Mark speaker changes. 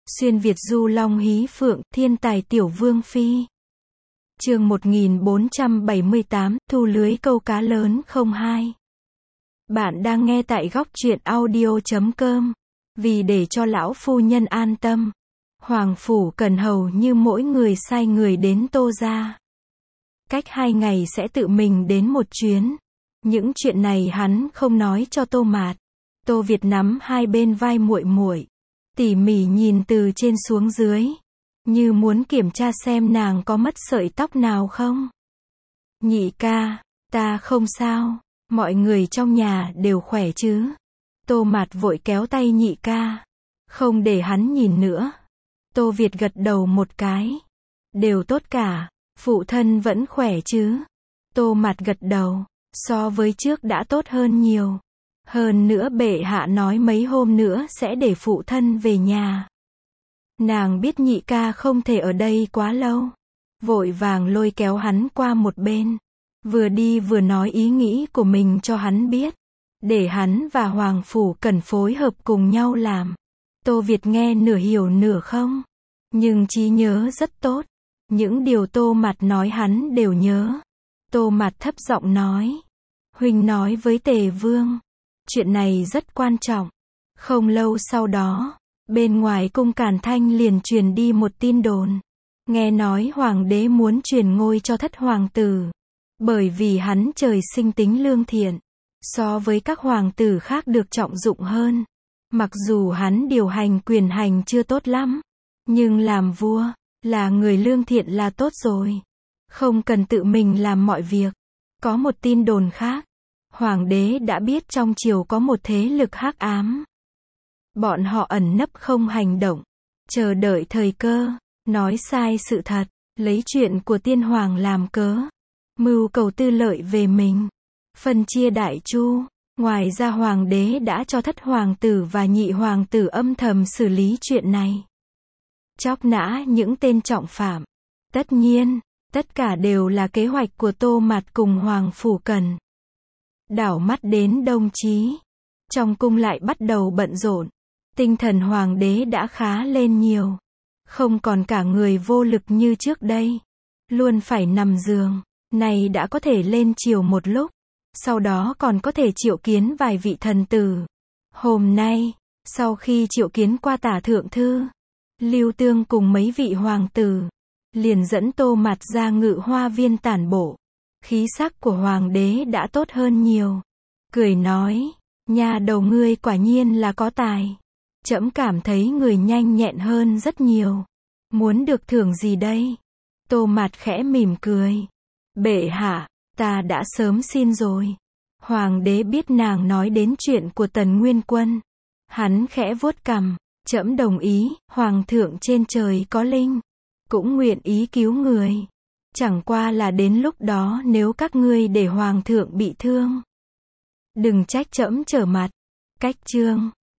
Speaker 1: Xuyên Việt du long hí phượng, thiên tài tiểu vương phi. Chương 1478, thu lưới câu cá lớn 02. Bạn đang nghe tại góc truyện audio.com. Vì để cho lão phu nhân an tâm, Hoàng phủ cần hầu như mỗi người sai người đến Tô gia. Cách 2 ngày sẽ tự mình đến một chuyến. Những chuyện này hắn không nói cho Tô Mạt. Tô Việt nắm hai bên vai muội muội, tỉ mỉ nhìn từ trên xuống dưới, như muốn kiểm tra xem nàng có mất sợi tóc nào không. Nhị ca, ta không sao, mọi người trong nhà đều khỏe chứ? Tô Mạt vội kéo tay nhị ca, không để hắn nhìn nữa. Tô Việt gật đầu một cái, đều tốt cả, phụ thân vẫn khỏe chứ? Tô Mạt gật đầu, so với trước đã tốt hơn nhiều. Hơn nữa bệ hạ nói mấy hôm nữa sẽ để phụ thân về nhà. Nàng biết nhị ca không thể ở đây quá lâu, vội vàng lôi kéo hắn qua một bên, vừa đi vừa nói ý nghĩ của mình cho hắn biết, để hắn và Hoàng phủ cần phối hợp cùng nhau làm. Tô Việt nghe nửa hiểu nửa không, nhưng trí nhớ rất tốt, những điều Tô Mạt nói hắn đều nhớ. Tô Mạt thấp giọng nói, huynh nói với Tề Vương, chuyện này rất quan trọng. Không lâu sau đó, bên ngoài cung Càn Thanh liền truyền đi một tin đồn. Nghe nói hoàng đế muốn truyền ngôi cho thất hoàng tử, bởi vì hắn trời sinh tính lương thiện, so với các hoàng tử khác được trọng dụng hơn. Mặc dù hắn điều hành quyền hành chưa tốt lắm, nhưng làm vua, là người lương thiện là tốt rồi, không cần tự mình làm mọi việc. Có một tin đồn khác, hoàng đế đã biết trong triều có một thế lực hắc ám. Bọn họ ẩn nấp không hành động, chờ đợi thời cơ, nói sai sự thật, lấy chuyện của tiên hoàng làm cớ, mưu cầu tư lợi về mình, phân chia đại chu. Ngoài ra hoàng đế đã cho thất hoàng tử và nhị hoàng tử âm thầm xử lý chuyện này, chóc nã những tên trọng phạm. Tất nhiên, tất cả đều là kế hoạch của Tô Mạt cùng Hoàng phủ Cần. Đảo mắt đến Đông Chí, trong cung lại bắt đầu bận rộn. Tinh thần hoàng đế đã khá lên nhiều, không còn cả người vô lực như trước đây, luôn phải nằm giường. Này đã có thể lên triều một lúc, sau đó còn có thể triệu kiến vài vị thần tử. Hôm nay, sau khi triệu kiến qua Tả thượng thư, Lưu Tương cùng mấy vị hoàng tử, liền dẫn Tô Mạt ra Ngự Hoa viên tản bộ. Khí sắc của hoàng đế đã tốt hơn nhiều, cười nói, nhà đầu ngươi quả nhiên là có tài. Trẫm cảm thấy người nhanh nhẹn hơn rất nhiều. Muốn được thưởng gì đây? Tô Mạt khẽ mỉm cười. Bệ hạ, ta đã sớm xin rồi. Hoàng đế biết nàng nói đến chuyện của Tần Nguyên Quân. Hắn khẽ vuốt cằm, trẫm đồng ý, hoàng thượng trên trời có linh, cũng nguyện ý cứu người. Chẳng qua là đến lúc đó nếu các ngươi để hoàng thượng bị thương, đừng trách trẫm trở mặt. Cách chương